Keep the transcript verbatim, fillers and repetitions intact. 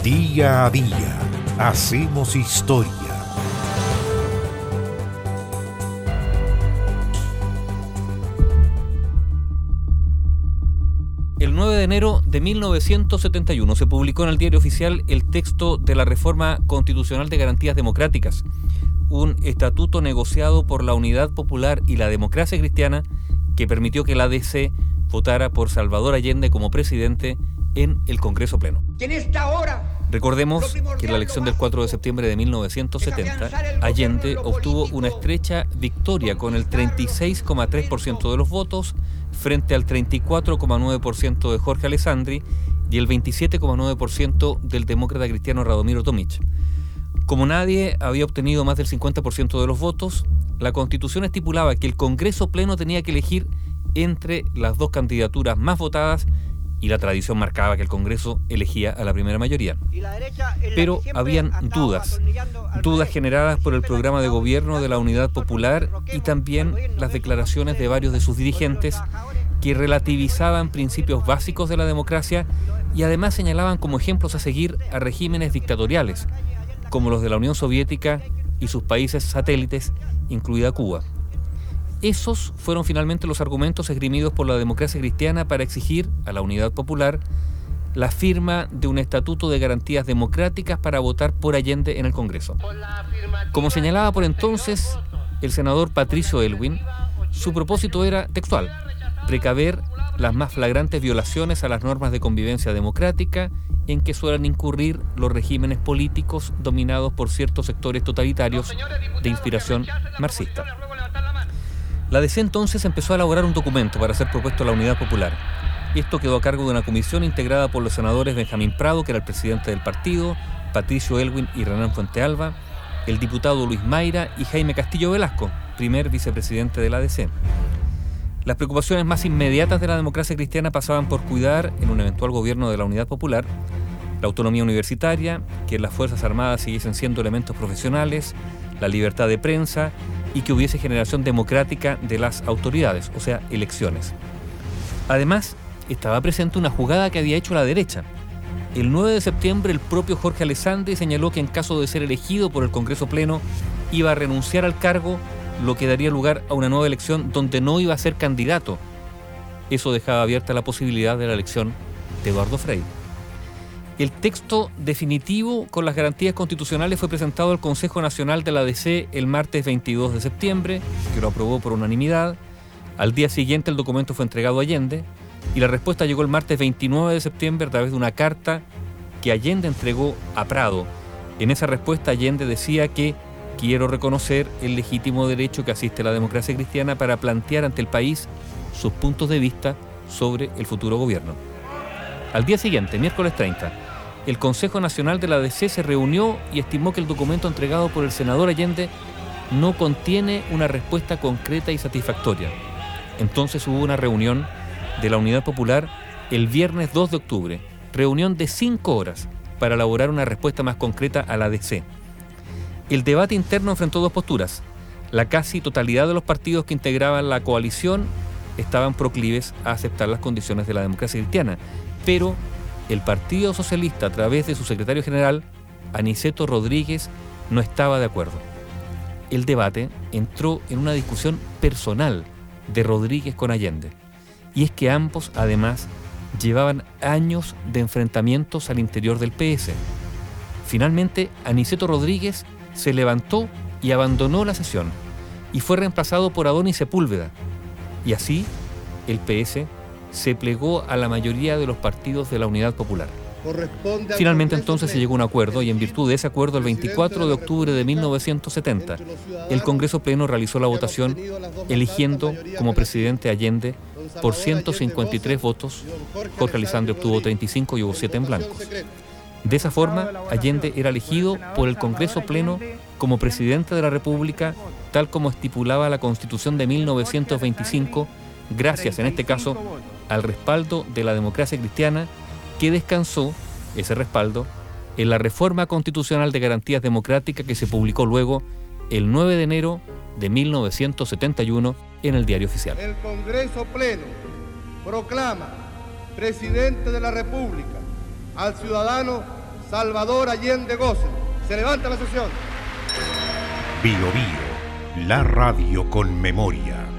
Día a día hacemos historia. El nueve de enero de mil novecientos setenta y uno se publicó en el Diario Oficial el texto de la Reforma Constitucional de Garantías Democráticas, un estatuto negociado por la Unidad Popular y la Democracia Cristiana que permitió que la A D C votara por Salvador Allende como presidente en el Congreso Pleno. En esta hora, recordemos que en la elección del cuatro de septiembre de mil novecientos setenta, Allende obtuvo una estrecha victoria con el treinta y seis coma tres por ciento de los votos frente al treinta y cuatro coma nueve por ciento de Jorge Alessandri y el veintisiete coma nueve por ciento del demócrata cristiano Radomiro Tomic. Como nadie había obtenido más del cincuenta por ciento de los votos, la Constitución estipulaba que el Congreso Pleno tenía que elegir entre las dos candidaturas más votadas y la tradición marcaba que el Congreso elegía a la primera mayoría. Pero habían dudas, dudas generadas por el programa de gobierno de la Unidad Popular y también las declaraciones de varios de sus dirigentes que relativizaban principios básicos de la democracia y además señalaban como ejemplos a seguir a regímenes dictatoriales, como los de la Unión Soviética y sus países satélites, incluida Cuba. Esos fueron finalmente los argumentos esgrimidos por la democracia cristiana para exigir a la Unidad Popular la firma de un estatuto de garantías democráticas para votar por Allende en el Congreso. Como señalaba por entonces el senador Patricio Aylwin, su propósito era textual: precaver las más flagrantes violaciones a las normas de convivencia democrática en que suelen incurrir los regímenes políticos dominados por ciertos sectores totalitarios de inspiración marxista. La A D C entonces empezó a elaborar un documento para ser propuesto a la Unidad Popular. Esto quedó a cargo de una comisión integrada por los senadores Benjamín Prado, que era el presidente del partido, Patricio Aylwin y Renán Fuentealba, el diputado Luis Mayra y Jaime Castillo Velasco, primer vicepresidente de la A D C. Las preocupaciones más inmediatas de la democracia cristiana pasaban por cuidar, en un eventual gobierno de la Unidad Popular, la autonomía universitaria, que las Fuerzas Armadas siguiesen siendo elementos profesionales, la libertad de prensa y que hubiese generación democrática de las autoridades, o sea, elecciones. Además, estaba presente una jugada que había hecho la derecha. El nueve de septiembre, el propio Jorge Alessandri señaló que en caso de ser elegido por el Congreso Pleno, iba a renunciar al cargo, lo que daría lugar a una nueva elección donde no iba a ser candidato. Eso dejaba abierta la posibilidad de la elección de Eduardo Frei. El texto definitivo con las garantías constitucionales fue presentado al Consejo Nacional de la A D C el martes veintidós de septiembre, que lo aprobó por unanimidad. Al día siguiente el documento fue entregado a Allende y la respuesta llegó el martes veintinueve de septiembre a través de una carta que Allende entregó a Prado. En esa respuesta Allende decía que quiero reconocer el legítimo derecho que asiste a la democracia cristiana para plantear ante el país sus puntos de vista sobre el futuro gobierno. Al día siguiente, miércoles treinta, el Consejo Nacional de la A D C se reunió y estimó que el documento entregado por el senador Allende no contiene una respuesta concreta y satisfactoria. Entonces hubo una reunión de la Unidad Popular el viernes dos de octubre, reunión de cinco horas para elaborar una respuesta más concreta a la A D C. El debate interno enfrentó dos posturas. La casi totalidad de los partidos que integraban la coalición estaban proclives a aceptar las condiciones de la democracia cristiana, pero el Partido Socialista, a través de su secretario general, Aniceto Rodríguez, no estaba de acuerdo. El debate entró en una discusión personal de Rodríguez con Allende, y es que ambos, además, llevaban años de enfrentamientos al interior del P S. Finalmente, Aniceto Rodríguez se levantó y abandonó la sesión, y fue reemplazado por Adonis Sepúlveda, y así el P S se plegó a la mayoría de los partidos de la Unidad Popular. Finalmente entonces se llegó a un acuerdo y en virtud de ese acuerdo el veinticuatro de octubre de mil novecientos setenta el Congreso Pleno realizó la votación eligiendo como presidente a Allende por ciento cincuenta y tres votos. Jorge Alessandri obtuvo treinta y cinco y hubo siete en blancos. De esa forma, Allende era elegido por el Congreso Pleno como presidente de la República, tal como estipulaba la Constitución de mil novecientos veinticinco, gracias en este caso al respaldo de la democracia cristiana, que descansó, ese respaldo, en la Reforma Constitucional de Garantías Democráticas que se publicó luego el nueve de enero de mil novecientos setenta y uno en el Diario Oficial. El Congreso Pleno proclama presidente de la República al ciudadano Salvador Allende Gosen. Se levanta la sesión. Bio Bio, la radio con memoria.